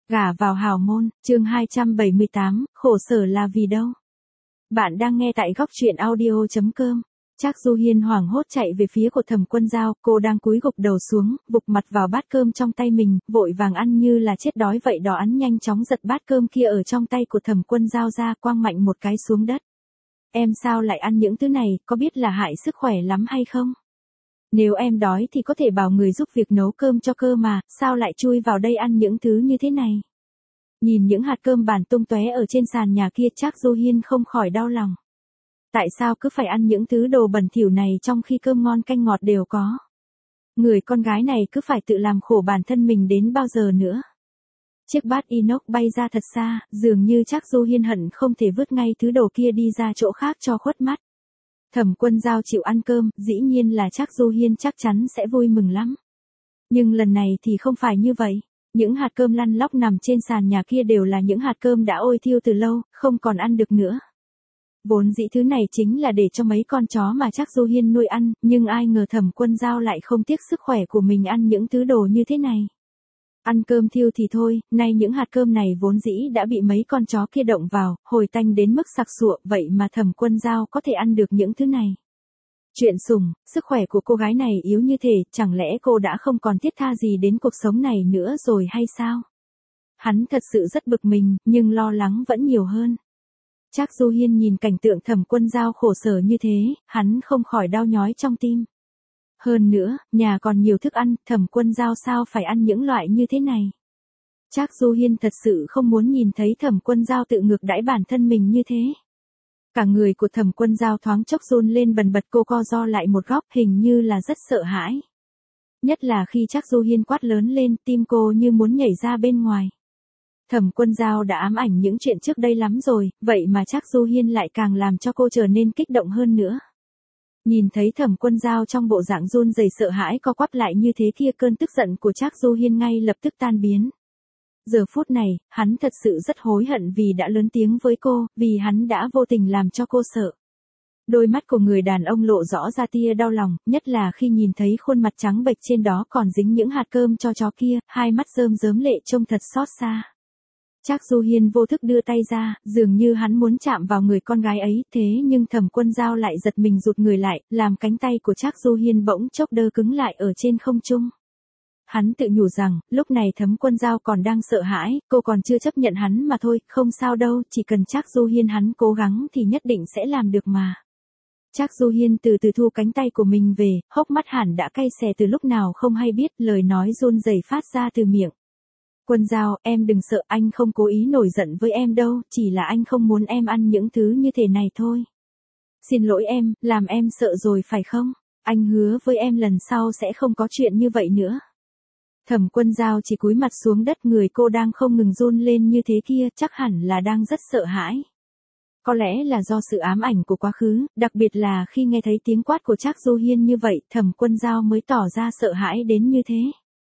Gả vào hào môn, chương 278, khổ sở là vì đâu? Bạn đang nghe tại góc truyện audio.com. Trác Du Hiên hoảng hốt chạy về phía của Thẩm Quân Dao, cô đang cúi gục đầu xuống, vụt mặt vào bát cơm trong tay mình, vội vàng ăn như là chết đói vậy đó. Hắn nhanh chóng giật bát cơm kia ở trong tay của Thẩm Quân Dao ra, quăng mạnh một cái xuống đất. Em sao lại ăn những thứ này, có biết là hại sức khỏe lắm hay không? Nếu em đói thì có thể bảo người giúp việc nấu cơm cho cơ mà, sao lại chui vào đây ăn những thứ như thế này? Nhìn những hạt cơm bàn tung tóe ở trên sàn nhà kia, Trác Du Hiên không khỏi đau lòng. Tại sao cứ phải ăn những thứ đồ bẩn thỉu này trong khi cơm ngon canh ngọt đều có? Người con gái này cứ phải tự làm khổ bản thân mình đến bao giờ nữa? Chiếc bát inox bay ra thật xa, dường như Trác Du Hiên hận không thể vứt ngay thứ đồ kia đi ra chỗ khác cho khuất mắt. Thẩm Quân Dao chịu ăn cơm, dĩ nhiên là Trác Du Hiên chắc chắn sẽ vui mừng lắm. Nhưng lần này thì không phải như vậy. Những hạt cơm lăn lóc nằm trên sàn nhà kia đều là những hạt cơm đã ôi thiêu từ lâu, không còn ăn được nữa. Vốn dĩ thứ này chính là để cho mấy con chó mà Trác Du Hiên nuôi ăn, nhưng ai ngờ Thẩm Quân Dao lại không tiếc sức khỏe của mình ăn những thứ đồ như thế này. Ăn cơm thiêu thì thôi, nay những hạt cơm này vốn dĩ đã bị mấy con chó kia động vào, hồi tanh đến mức sặc sụa, vậy mà Thẩm Quân Dao có thể ăn được những thứ này. Chuyện sủng, sức khỏe của cô gái này yếu như thế, chẳng lẽ cô đã không còn thiết tha gì đến cuộc sống này nữa rồi hay sao? Hắn thật sự rất bực mình, nhưng lo lắng vẫn nhiều hơn. Trác Du Hiên nhìn cảnh tượng Thẩm Quân Dao khổ sở như thế, hắn không khỏi đau nhói trong tim. Hơn nữa, nhà còn nhiều thức ăn, Thẩm Quân Dao sao phải ăn những loại như thế này? Trác Du Hiên thật sự không muốn nhìn thấy Thẩm Quân Dao tự ngược đãi bản thân mình như thế. Cả người của Thẩm Quân Dao thoáng chốc run lên bần bật, cô co ro lại một góc, hình như là rất sợ hãi. Nhất là khi Trác Du Hiên quát lớn lên, tim cô như muốn nhảy ra bên ngoài. Thẩm Quân Dao đã ám ảnh những chuyện trước đây lắm rồi, vậy mà Trác Du Hiên lại càng làm cho cô trở nên kích động hơn nữa. Nhìn thấy Thẩm Quân Dao trong bộ dạng run rẩy sợ hãi co quắp lại như thế kia, cơn tức giận của Trác Du Hiên ngay lập tức tan biến. Giờ phút này, hắn thật sự rất hối hận vì đã lớn tiếng với cô, vì hắn đã vô tình làm cho cô sợ. Đôi mắt của người đàn ông lộ rõ ra tia đau lòng, nhất là khi nhìn thấy khuôn mặt trắng bệch trên đó còn dính những hạt cơm cho chó kia, hai mắt rơm rớm lệ trông thật xót xa. Trác Du Hiên vô thức đưa tay ra, dường như hắn muốn chạm vào người con gái ấy, thế nhưng Thẩm Quân Dao lại giật mình rụt người lại, làm cánh tay của Trác Du Hiên bỗng chốc đơ cứng lại ở trên không trung. Hắn tự nhủ rằng, lúc này Thẩm Quân Dao còn đang sợ hãi, cô còn chưa chấp nhận hắn mà thôi, không sao đâu, chỉ cần Trác Du Hiên hắn cố gắng thì nhất định sẽ làm được mà. Trác Du Hiên từ từ thu cánh tay của mình về, hốc mắt hẳn đã cay xè từ lúc nào không hay biết, lời nói run rẩy phát ra từ miệng. Quân Dao, em đừng sợ, anh không cố ý nổi giận với em đâu, chỉ là anh không muốn em ăn những thứ như thế này thôi. Xin lỗi em, làm em sợ rồi phải không? Anh hứa với em lần sau sẽ không có chuyện như vậy nữa. Thẩm Quân Dao chỉ cúi mặt xuống đất, người cô đang không ngừng run lên như thế kia, chắc hẳn là đang rất sợ hãi. Có lẽ là do sự ám ảnh của quá khứ, đặc biệt là khi nghe thấy tiếng quát của Trác Du Hiên như vậy, Thẩm Quân Dao mới tỏ ra sợ hãi đến như thế.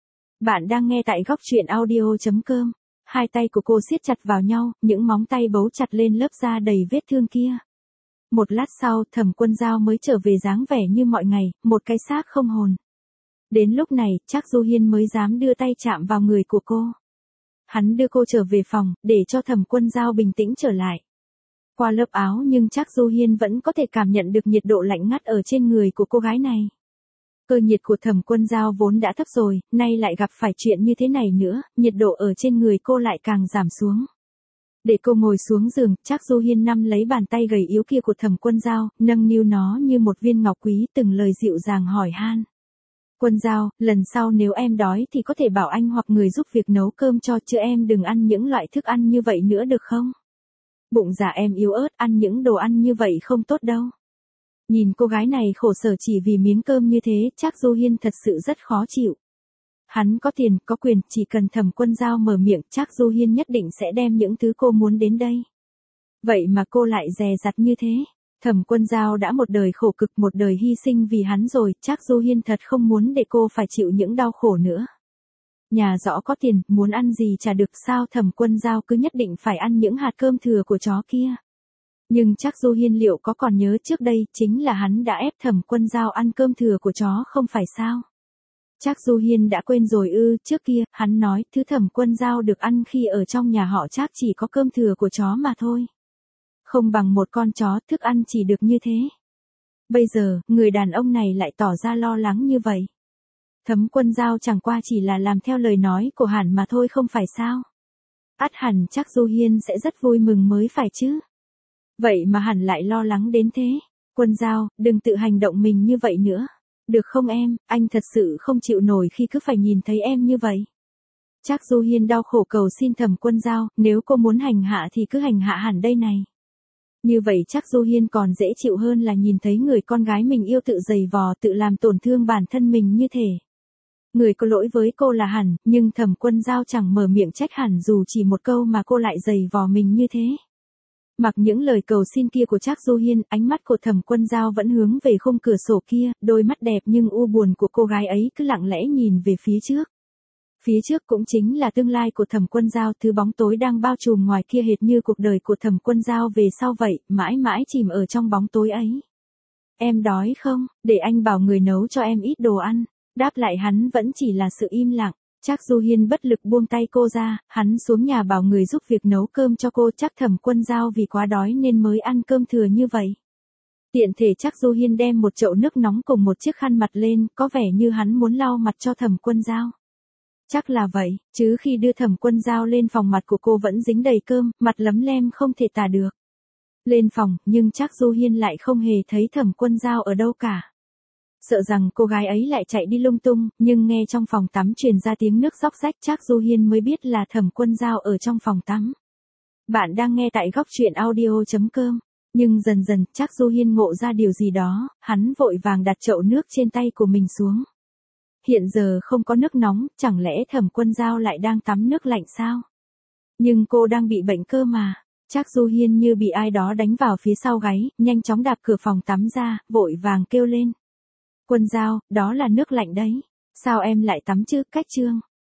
Bạn đang nghe tại góc truyện audio.com. Hai tay của cô siết chặt vào nhau, những móng tay bấu chặt lên lớp da đầy vết thương kia. Một lát sau, Thẩm Quân Dao mới trở về dáng vẻ như mọi ngày, một cái xác không hồn. Đến lúc này, Trác Du Hiên mới dám đưa tay chạm vào người của cô. Hắn đưa cô trở về phòng, để cho Thẩm Quân Dao bình tĩnh trở lại. Qua lớp áo nhưng Trác Du Hiên vẫn có thể cảm nhận được nhiệt độ lạnh ngắt ở trên người của cô gái này. Cơ nhiệt của Thẩm Quân Dao vốn đã thấp rồi, nay lại gặp phải chuyện như thế này nữa, nhiệt độ ở trên người cô lại càng giảm xuống. Để cô ngồi xuống giường, Trác Du Hiên nắm lấy bàn tay gầy yếu kia của Thẩm Quân Dao, nâng niu nó như một viên ngọc quý, từng lời dịu dàng hỏi han. Quân Dao, lần sau nếu em đói thì có thể bảo anh hoặc người giúp việc nấu cơm cho, chứ em đừng ăn những loại thức ăn như vậy nữa được không? Bụng dạ em yếu ớt, ăn những đồ ăn như vậy không tốt đâu. Nhìn cô gái này khổ sở chỉ vì miếng cơm như thế, Trác Du Hiên thật sự rất khó chịu. Hắn có tiền, có quyền, chỉ cần Thẩm Quân Dao mở miệng, Trác Du Hiên nhất định sẽ đem những thứ cô muốn đến đây. Vậy mà cô lại dè dặt như thế. Thẩm Quân Dao đã một đời khổ cực, một đời hy sinh vì hắn rồi, Trác Du Hiên thật không muốn để cô phải chịu những đau khổ nữa. Nhà rõ có tiền, muốn ăn gì chả được, sao Thẩm Quân Dao cứ nhất định phải ăn những hạt cơm thừa của chó kia. Nhưng Trác Du Hiên liệu có còn nhớ trước đây, chính là hắn đã ép Thẩm Quân Dao ăn cơm thừa của chó không phải sao? Trác Du Hiên đã quên rồi ư? Trước kia, hắn nói, thứ Thẩm Quân Dao được ăn khi ở trong nhà họ Trác chỉ có cơm thừa của chó mà thôi. Không bằng một con chó, thức ăn chỉ được như thế. Bây giờ, người đàn ông này lại tỏ ra lo lắng như vậy. Thẩm Quân Dao chẳng qua chỉ là làm theo lời nói của hắn mà thôi không phải sao? Ắt hẳn Trác Du Hiên sẽ rất vui mừng mới phải chứ. Vậy mà hắn lại lo lắng đến thế. Quân Dao, đừng tự hành động mình như vậy nữa. Được không em, anh thật sự không chịu nổi khi cứ phải nhìn thấy em như vậy. Trác Du Hiên đau khổ cầu xin Thẩm Quân Dao, nếu cô muốn hành hạ thì cứ hành hạ hẳn đây này. Như vậy Trác Du Hiên còn dễ chịu hơn là nhìn thấy người con gái mình yêu tự giày vò tự làm tổn thương bản thân mình như thể. Người có lỗi với cô là Hẳn, nhưng Thẩm Quân Dao chẳng mở miệng trách Hẳn dù chỉ một câu mà cô lại giày vò mình như thế. Mặc những lời cầu xin kia của Trác Du Hiên, ánh mắt của Thẩm Quân Dao vẫn hướng về khung cửa sổ kia, đôi mắt đẹp nhưng u buồn của cô gái ấy cứ lặng lẽ nhìn về phía trước. Phía trước cũng chính là tương lai của Thẩm Quân Dao, thứ bóng tối đang bao trùm ngoài kia hệt như cuộc đời của Thẩm Quân Dao về sau vậy, mãi mãi chìm ở trong bóng tối ấy. Em đói không? Để anh bảo người nấu cho em ít đồ ăn. Đáp lại hắn vẫn chỉ là sự im lặng. Trác Du Hiên bất lực buông tay cô ra, hắn xuống nhà bảo người giúp việc nấu cơm cho cô. Chắc Thẩm Quân Dao vì quá đói nên mới ăn cơm thừa như vậy. Tiện thể Trác Du Hiên đem một chậu nước nóng cùng một chiếc khăn mặt lên, có vẻ như hắn muốn lau mặt cho Thẩm Quân Dao. Chắc là vậy, chứ khi đưa Thẩm Quân Dao lên phòng mặt của cô vẫn dính đầy cơm, mặt lấm lem không thể tả được. Lên phòng, nhưng Trác Du Hiên lại không hề thấy Thẩm Quân Dao ở đâu cả. Sợ rằng cô gái ấy lại chạy đi lung tung, nhưng nghe trong phòng tắm truyền ra tiếng nước róc rách, Trác Du Hiên mới biết là Thẩm Quân Dao ở trong phòng tắm. Bạn đang nghe tại góc truyện audio.com. Nhưng dần dần, Trác Du Hiên ngộ ra điều gì đó, hắn vội vàng đặt chậu nước trên tay của mình xuống. Hiện giờ không có nước nóng, chẳng lẽ Thẩm Quân Dao lại đang tắm nước lạnh sao? Nhưng cô đang bị bệnh cơ mà. Trác Du Hiên như bị ai đó đánh vào phía sau gáy, nhanh chóng đạp cửa phòng tắm ra, vội vàng kêu lên. Quân Dao, đó là nước lạnh đấy. Sao em lại tắm chứ? Cách trương.